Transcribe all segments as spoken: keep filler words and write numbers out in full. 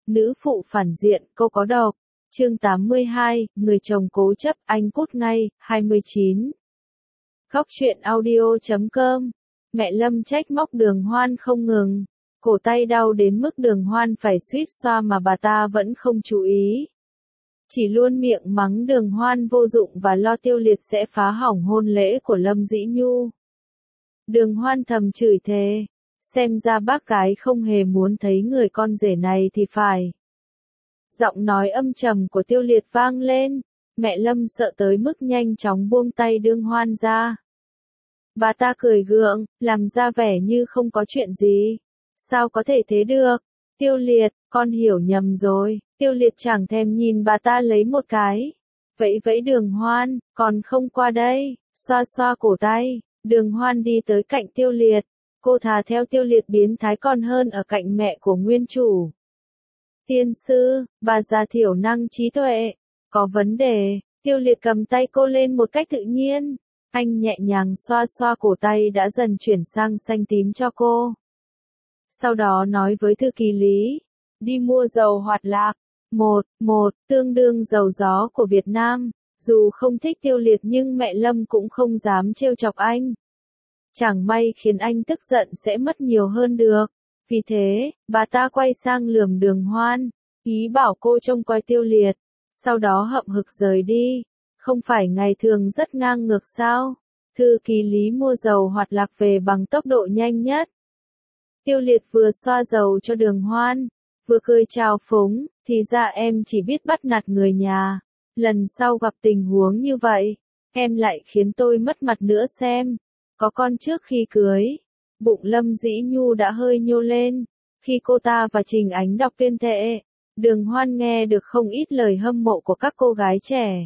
nữ phụ phản diện, cô có độc. Chương tám mươi hai, người chồng cố chấp, anh cút ngay. hai mươi chín. Góc truyện audio chấm com. Mẹ Lâm trách móc Đường Hoan không ngừng. Cổ tay đau đến mức Đường Hoan phải suýt xoa mà bà ta vẫn không chú ý. Chỉ luôn miệng mắng Đường Hoan vô dụng và lo Tiêu Liệt sẽ phá hỏng hôn lễ của Lâm Dĩ Nhu. Đường Hoan thầm chửi thề. Xem ra bác gái không hề muốn thấy người con rể này thì phải. Giọng nói âm trầm của Tiêu Liệt vang lên. Mẹ Lâm sợ tới mức nhanh chóng buông tay Đường Hoan ra. Bà ta cười gượng, làm ra vẻ như không có chuyện gì. Sao có thể thế được? Tiêu Liệt, con hiểu nhầm rồi. Tiêu Liệt chẳng thèm nhìn bà ta lấy một cái. Vẫy vẫy Đường Hoan, còn không qua đây. Xoa xoa cổ tay. Đường Hoan đi tới cạnh Tiêu Liệt. Cô thà theo Tiêu Liệt biến thái còn hơn ở cạnh mẹ của nguyên chủ. Tiên sư, bà già thiểu năng trí tuệ. Có vấn đề. Tiêu Liệt cầm tay cô lên một cách tự nhiên. Anh nhẹ nhàng xoa xoa cổ tay đã dần chuyển sang xanh tím cho cô. Sau đó nói với thư ký Lý. Đi mua dầu hoạt lạc. Một, một, tương đương dầu gió của Việt Nam. Dù không thích Tiêu Liệt nhưng mẹ Lâm cũng không dám trêu chọc anh. Chẳng may khiến anh tức giận sẽ mất nhiều hơn được. Vì thế, bà ta quay sang lườm Đường Hoan. Ý bảo cô trông coi Tiêu Liệt. Sau đó hậm hực rời đi. Không phải ngày thường rất ngang ngược sao? Thư ký Lý mua dầu hoạt lạc về bằng tốc độ nhanh nhất. Tiêu Liệt vừa xoa dầu cho Đường Hoan, vừa cười chào phúng, thì ra em chỉ biết bắt nạt người nhà. Lần sau gặp tình huống như vậy, em lại khiến tôi mất mặt nữa xem. Có con trước khi cưới, bụng Lâm Dĩ Nhu đã hơi nhô lên. Khi cô ta và Trình Ánh đọc tuyên thệ, Đường Hoan nghe được không ít lời hâm mộ của các cô gái trẻ.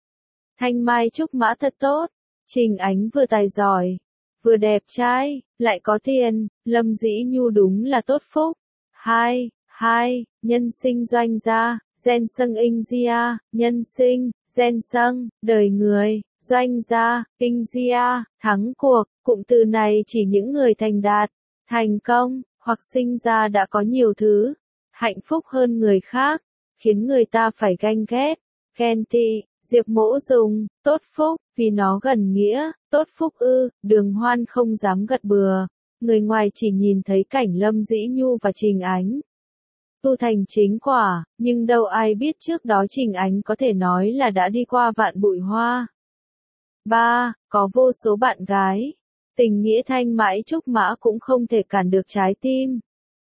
Thanh mai trúc mã thật tốt, Trình Ánh vừa tài giỏi, vừa đẹp trai, lại có tiền, Lâm Dĩ Nhu đúng là tốt phúc. Hai, hai, nhân sinh doanh gia, gen sâng inh gia, nhân sinh, gen sâng, đời người, doanh gia, inh gia, thắng cuộc, cụm từ này chỉ những người thành đạt, thành công, hoặc sinh ra đã có nhiều thứ, hạnh phúc hơn người khác, khiến người ta phải ganh ghét, ghen tị. Diệp Mỗ dùng, tốt phúc, vì nó gần nghĩa, tốt phúc ư, Đường Hoan không dám gật bừa. Người ngoài chỉ nhìn thấy cảnh Lâm Dĩ Nhu và Trình Ánh tu thành chính quả, nhưng đâu ai biết trước đó Trình Ánh có thể nói là đã đi qua vạn bụi hoa. Ba, có vô số bạn gái. Tình nghĩa thanh mãi trúc mã cũng không thể cản được trái tim.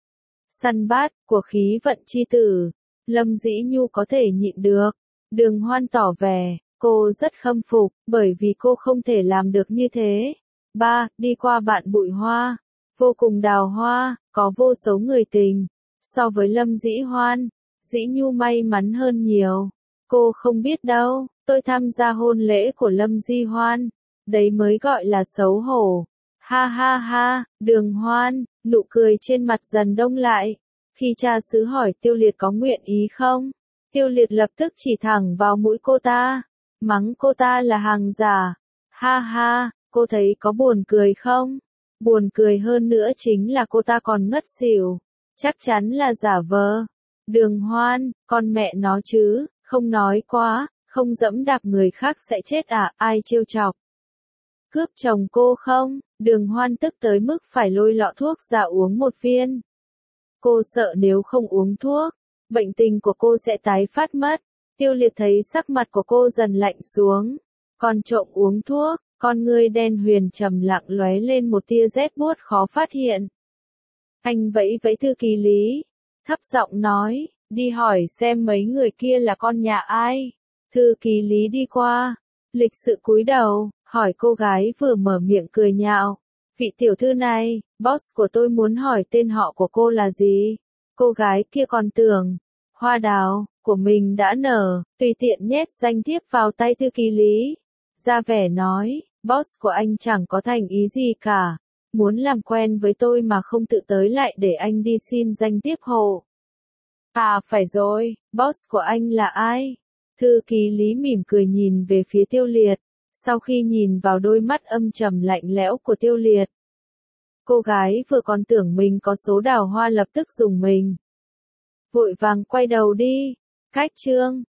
Săn bát, của khí vận chi tử. Lâm Dĩ Nhu có thể nhịn được. Đường Hoan tỏ vẻ, cô rất khâm phục, bởi vì cô không thể làm được như thế. Ba, đi qua vạn bụi hoa. Vô cùng đào hoa, có vô số người tình. So với Lâm Dĩ Hoan, Dĩ Nhu may mắn hơn nhiều. Cô không biết đâu, tôi tham gia hôn lễ của Lâm Dĩ Hoan. Đấy mới gọi là xấu hổ. Ha ha ha, Đường Hoan, nụ cười trên mặt dần đông lại. Khi cha xứ hỏi Tiêu Liệt có nguyện ý không? Tiêu Liệt lập tức chỉ thẳng vào mũi cô ta. Mắng cô ta là hàng giả. Ha ha, cô thấy có buồn cười không? Buồn cười hơn nữa chính là cô ta còn ngất xỉu. Chắc chắn là giả vờ. Đường Hoan, con mẹ nó chứ, không nói quá, không dẫm đạp người khác sẽ chết à, ai trêu chọc. Cướp chồng cô không? Đường Hoan tức tới mức phải lôi lọ thuốc ra uống một viên. Cô sợ nếu không uống thuốc, bệnh tình của cô sẽ tái phát mất. Tiêu Liệt thấy sắc mặt của cô dần lạnh xuống. Còn trộm uống thuốc, con ngươi đen huyền trầm lặng lóe lên một tia rét buốt khó phát hiện. Anh vẫy vẫy thư ký Lý, thấp giọng nói, đi hỏi xem mấy người kia là con nhà ai. Thư ký Lý đi qua, lịch sự cúi đầu, hỏi cô gái vừa mở miệng cười nhạo. Vị tiểu thư này, boss của tôi muốn hỏi tên họ của cô là gì? Cô gái kia còn tưởng, hoa đào của mình đã nở, tùy tiện nhét danh thiếp vào tay thư ký Lý. Ra vẻ nói, boss của anh chẳng có thành ý gì cả. Muốn làm quen với tôi mà không tự tới lại để anh đi xin danh tiếp hộ. À phải rồi, boss của anh là ai? Thư ký Lý mỉm cười nhìn về phía Tiêu Liệt, sau khi nhìn vào đôi mắt âm trầm lạnh lẽo của Tiêu Liệt. Cô gái vừa còn tưởng mình có số đào hoa lập tức dùng mình. Vội vàng quay đầu đi. Cách chương